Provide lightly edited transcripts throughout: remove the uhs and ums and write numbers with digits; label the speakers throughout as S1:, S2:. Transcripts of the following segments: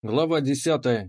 S1: Глава 10.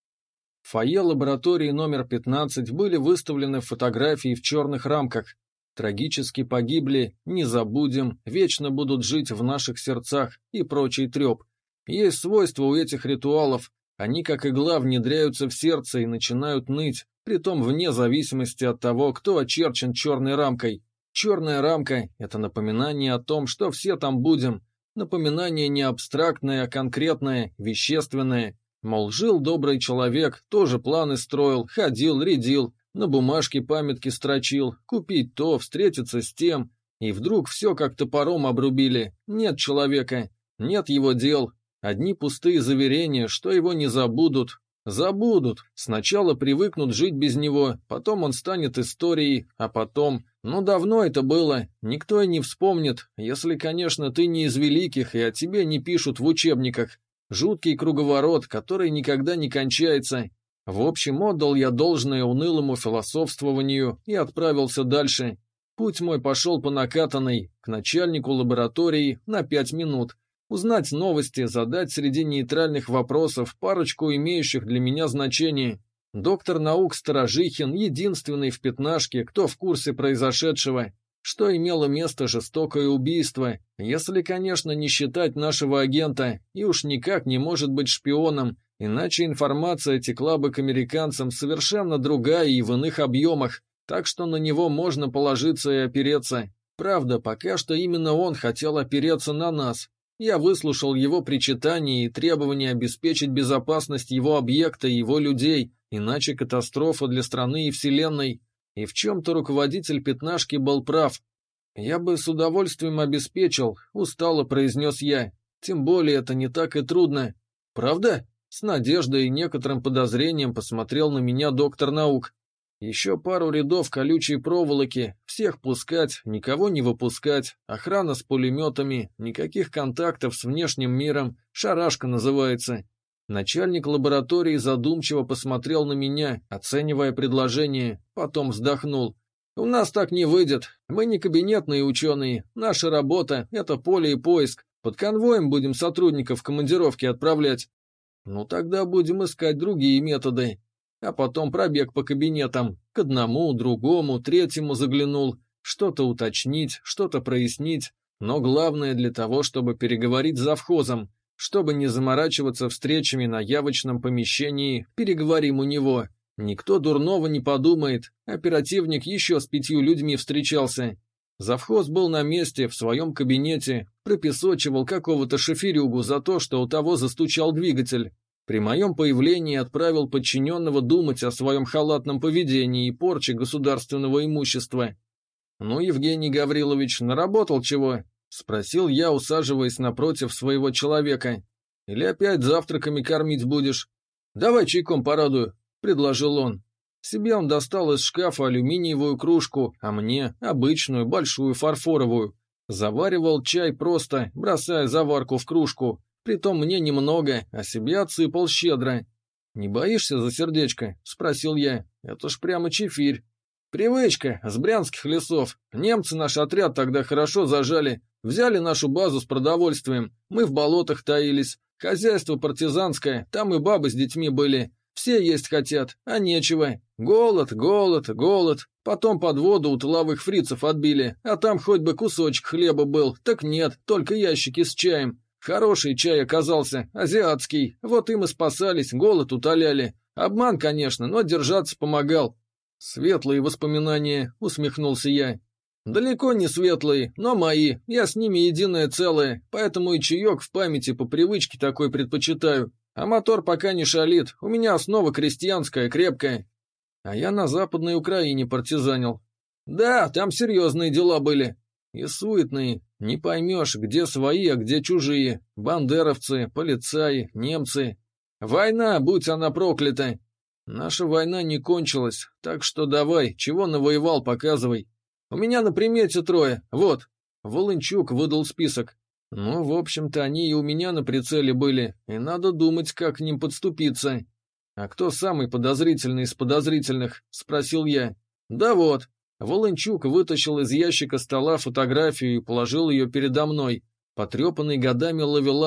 S1: В фойе лаборатории номер 15 были выставлены фотографии в черных рамках. Трагически погибли, не забудем, вечно будут жить в наших сердцах и прочий треп. Есть свойство у этих ритуалов, они как игла внедряются в сердце и начинают ныть, притом вне зависимости от того, кто очерчен черной рамкой. Черная рамка – это напоминание о том, что все там будем. Напоминание не абстрактное, а конкретное, вещественное. Мол, жил добрый человек, тоже планы строил, ходил, рядил, на бумажке памятки строчил, купить то, встретиться с тем. И вдруг все как топором обрубили. Нет человека, нет его дел. Одни пустые заверения, что его не забудут. Забудут. Сначала привыкнут жить без него, потом он станет историей, а потом... Ну, давно это было, никто и не вспомнит, если, конечно, ты не из великих и о тебе не пишут в учебниках. Жуткий круговорот, который никогда не кончается. В общем, отдал я должное унылому философствованию и отправился дальше. Путь мой пошел по накатанной, к начальнику лаборатории на 5 минут. Узнать новости, задать среди нейтральных вопросов парочку имеющих для меня значение. Доктор наук Сторожихин единственный в Пятнашке, кто в курсе произошедшего, что имело место жестокое убийство, если, конечно, не считать нашего агента, и уж никак не может быть шпионом, иначе информация текла бы к американцам совершенно другая и в иных объемах, так что на него можно положиться и опереться. Правда, пока что именно он хотел опереться на нас. Я выслушал его причитания и требования обеспечить безопасность его объекта и его людей, иначе катастрофа для страны и вселенной. И в чем-то руководитель Пятнашки был прав. «Я бы с удовольствием обеспечил», — устало произнес я. «Тем более это не так и трудно». «Правда?» — с надеждой и некоторым подозрением посмотрел на меня доктор наук. «Еще пару рядов колючей проволоки, всех пускать, никого не выпускать, охрана с пулеметами, никаких контактов с внешним миром, шарашка называется». Начальник лаборатории задумчиво посмотрел на меня, оценивая предложение, потом вздохнул. «У нас так не выйдет. Мы не кабинетные ученые. Наша работа — это поле и поиск. Под конвоем будем сотрудников в командировки отправлять». «Ну тогда будем искать другие методы». А потом пробег по кабинетам. К одному, другому, третьему заглянул. Что-то уточнить, что-то прояснить. Но главное для того, чтобы переговорить с завхозом. Чтобы не заморачиваться встречами на явочном помещении, переговорим у него. Никто дурного не подумает. Оперативник еще с 5 людьми встречался. Завхоз был на месте, в своем кабинете, пропесочивал какого-то шоферюгу за то, что у того застучал двигатель. При моем появлении отправил подчиненного думать о своем халатном поведении и порче государственного имущества. «Ну, Евгений Гаврилович, наработал чего?» — спросил я, усаживаясь напротив своего человека. «Или опять завтраками кормить будешь?» «Давай чайком порадую», — предложил он. Себе он достал из шкафа алюминиевую кружку, а мне — обычную, большую, фарфоровую. Заваривал чай просто, бросая заварку в кружку. Притом мне немного, а себе отсыпал щедро. «Не боишься за сердечко?» — спросил я. «Это ж прямо чефирь». «Привычка, с брянских лесов. Немцы наш отряд тогда хорошо зажали. Взяли нашу базу с продовольствием. Мы в болотах таились. Хозяйство партизанское, там и бабы с детьми были. Все есть хотят, а нечего. Голод, голод, голод. Потом под воду у тыловых фрицев отбили, а там хоть бы кусочек хлеба был. Так нет, только ящики с чаем. Хороший чай оказался, азиатский. Вот им и спасались, голод утоляли. Обман, конечно, но держаться помогал». «Светлые воспоминания», — усмехнулся я. «Далеко не светлые, но мои. Я с ними единое целое, поэтому и чаек в памяти по привычке такой предпочитаю. А мотор пока не шалит, у меня основа крестьянская, крепкая». «А я на Западной Украине партизанил». «Да, там серьезные дела были. И суетные. Не поймешь, где свои, а где чужие. Бандеровцы, полицаи, немцы. Война, будь она проклята. Наша война не кончилась, так что давай, чего навоевал, показывай. У меня на примете 3, вот». Волынчук выдал список. Ну, в общем-то, они и у меня на прицеле были, и надо думать, как к ним подступиться. «А кто самый подозрительный из подозрительных?» — спросил я. «Да вот». Волынчук вытащил из ящика стола фотографию и положил ее передо мной. Потрепанный годами ловелас,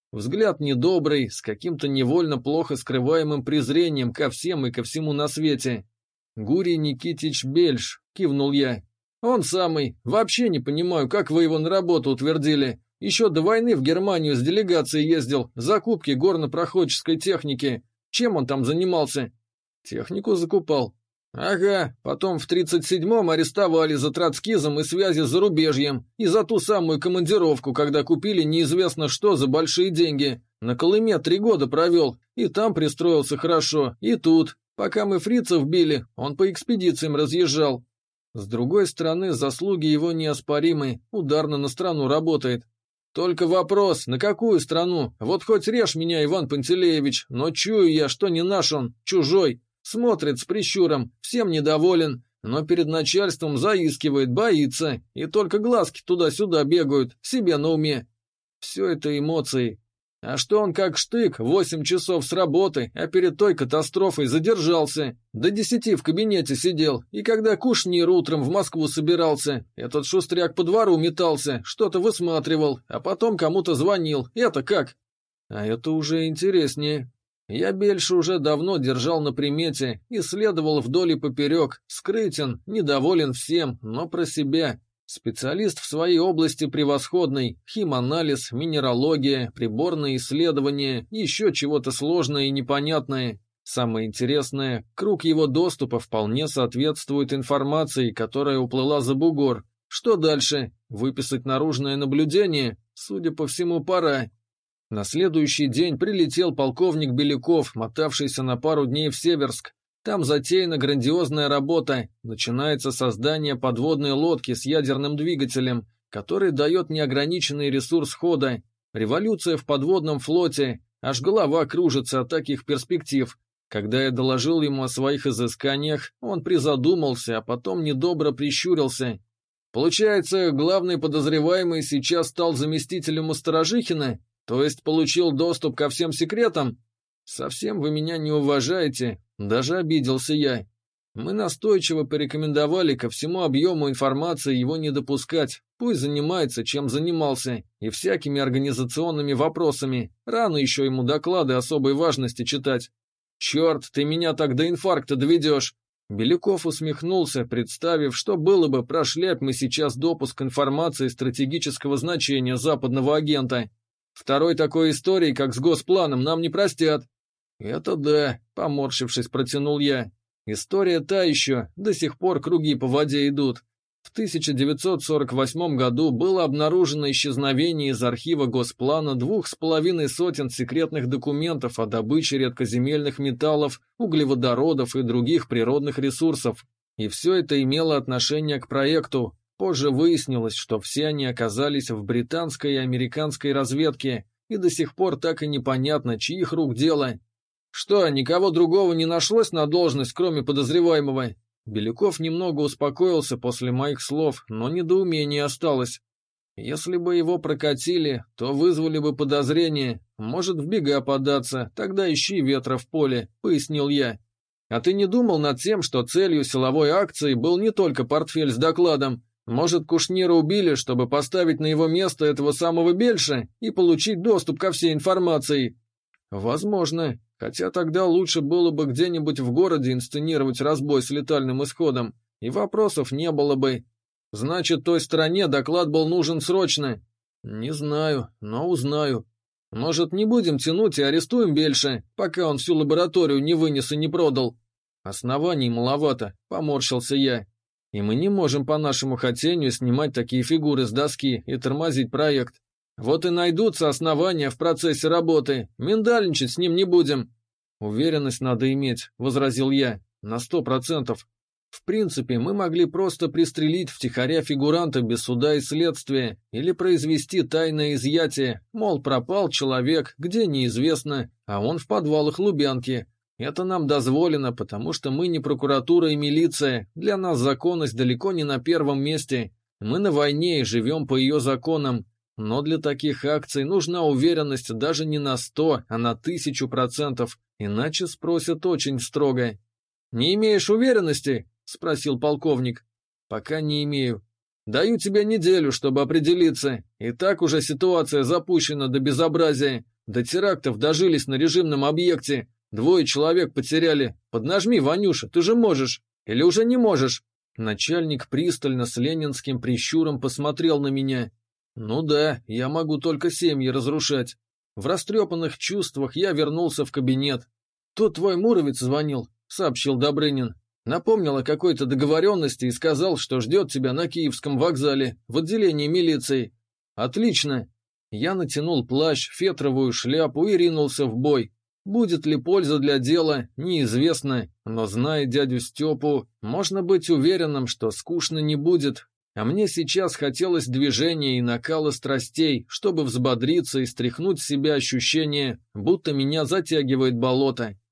S1: Взгляд недобрый, с каким-то невольно плохо скрываемым презрением ко всем и ко всему на свете. «Гурий Никитич Бельш», — кивнул я. «Он самый. Вообще не понимаю, как вы его на работу утвердили. Еще до войны в Германию с делегацией ездил, закупки горно-проходческой техники. Чем он там занимался?» «Технику закупал». «Ага, потом в 37-м арестовали за троцкизм и связи с зарубежьем, и за ту самую командировку, когда купили неизвестно что за большие деньги. На Колыме 3 года провел, и там пристроился хорошо, и тут. Пока мы фрицев били, он по экспедициям разъезжал. С другой стороны, заслуги его неоспоримы, ударно на страну работает. Только вопрос, на какую страну? Вот хоть режь меня, Иван Пантелеевич, но чую я, что не наш он, чужой. Смотрит с прищуром, всем недоволен, но перед начальством заискивает, боится, и только глазки туда-сюда бегают, себе на уме. Все это эмоции. А что он как штык, 8 часов с работы, а перед той катастрофой задержался. До 10 в кабинете сидел, и когда Кушнир утром в Москву собирался, этот шустряк по двору метался, что-то высматривал, а потом кому-то звонил. Это как? А это уже интереснее. Я Бельшу уже давно держал на примете, исследовал вдоль и поперек, скрытен, недоволен всем, но про себя. Специалист в своей области превосходный, химанализ, минералогия, приборные исследования, еще чего-то сложное и непонятное. Самое интересное, круг его доступа вполне соответствует информации, которая уплыла за бугор. Что дальше? Выписать наружное наблюдение? Судя по всему, пора. На следующий день прилетел полковник Беляков, мотавшийся на пару дней в Северск. Там затеяна грандиозная работа. Начинается создание подводной лодки с ядерным двигателем, который дает неограниченный ресурс хода. Революция в подводном флоте. Аж голова кружится от таких перспектив. Когда я доложил ему о своих изысканиях, он призадумался, а потом недобро прищурился. Получается, главный подозреваемый сейчас стал заместителем у Сторожихина? То есть получил доступ ко всем секретам? Совсем вы меня не уважаете, даже обиделся я. Мы настойчиво порекомендовали ко всему объему информации его не допускать, пусть занимается, чем занимался, и всякими организационными вопросами, рано еще ему доклады особой важности читать. Черт, ты меня так до инфаркта доведешь. Беляков усмехнулся, представив, что было бы, прошляпь мы сейчас допуск информации стратегического значения западного агента. Второй такой истории, как с госпланом, нам не простят. Это да, поморщившись, протянул я. История та еще, до сих пор круги по воде идут. В 1948 году было обнаружено исчезновение из архива Госплана 2,5 сотен секретных документов о добыче редкоземельных металлов, углеводородов и других природных ресурсов. И все это имело отношение к проекту. Позже выяснилось, что все они оказались в британской и американской разведке, и до сих пор так и непонятно, чьих рук дело. Что, никого другого не нашлось на должность, кроме подозреваемого? Беляков немного успокоился после моих слов, но недоумение осталось. Если бы его прокатили, то вызвали бы подозрение, может в бега податься, тогда ищи ветра в поле, пояснил я. А ты не думал над тем, что целью силовой акции был не только портфель с докладом? Может, Кушнира убили, чтобы поставить на его место этого самого Бельша и получить доступ ко всей информации? Возможно, хотя тогда лучше было бы где-нибудь в городе инсценировать разбой с летальным исходом, и вопросов не было бы. Значит, той стороне доклад был нужен срочно. Не знаю, но узнаю. Может, не будем тянуть и арестуем Бельша, пока он всю лабораторию не вынес и не продал? Оснований маловато, поморщился я. И мы не можем по нашему хотению снимать такие фигуры с доски и тормозить проект. Вот и найдутся основания в процессе работы, миндальничать с ним не будем. Уверенность надо иметь, возразил я, на 100%. В принципе, мы могли просто пристрелить втихаря фигуранта без суда и следствия или произвести тайное изъятие, мол, пропал человек, где неизвестно, а он в подвалах Лубянки. Это нам дозволено, потому что мы не прокуратура и милиция, для нас законность далеко не на первом месте. Мы на войне и живем по ее законам. Но для таких акций нужна уверенность даже не на 100, а на 1000%, иначе спросят очень строго. «Не имеешь уверенности?» — спросил полковник. «Пока не имею. Даю тебе неделю, чтобы определиться. И так уже ситуация запущена до безобразия. До терактов дожились на режимном объекте. 2 человек потеряли. Поднажми, Ванюша, ты же можешь. Или уже не можешь?» Начальник пристально с ленинским прищуром посмотрел на меня. «Ну да, я могу только семьи разрушать». В растрепанных чувствах я вернулся в кабинет. «Тут твой Муровец звонил», — сообщил Добрынин. «Напомнил о какой-то договоренности и сказал, что ждет тебя на Киевском вокзале, в отделении милиции». «Отлично». Я натянул плащ, фетровую шляпу и ринулся в бой. Будет ли польза для дела, неизвестно, но, зная дядю Степу, можно быть уверенным, что скучно не будет. А мне сейчас хотелось движения и накала страстей, чтобы взбодриться и стряхнуть с себя ощущение, будто меня затягивает болото.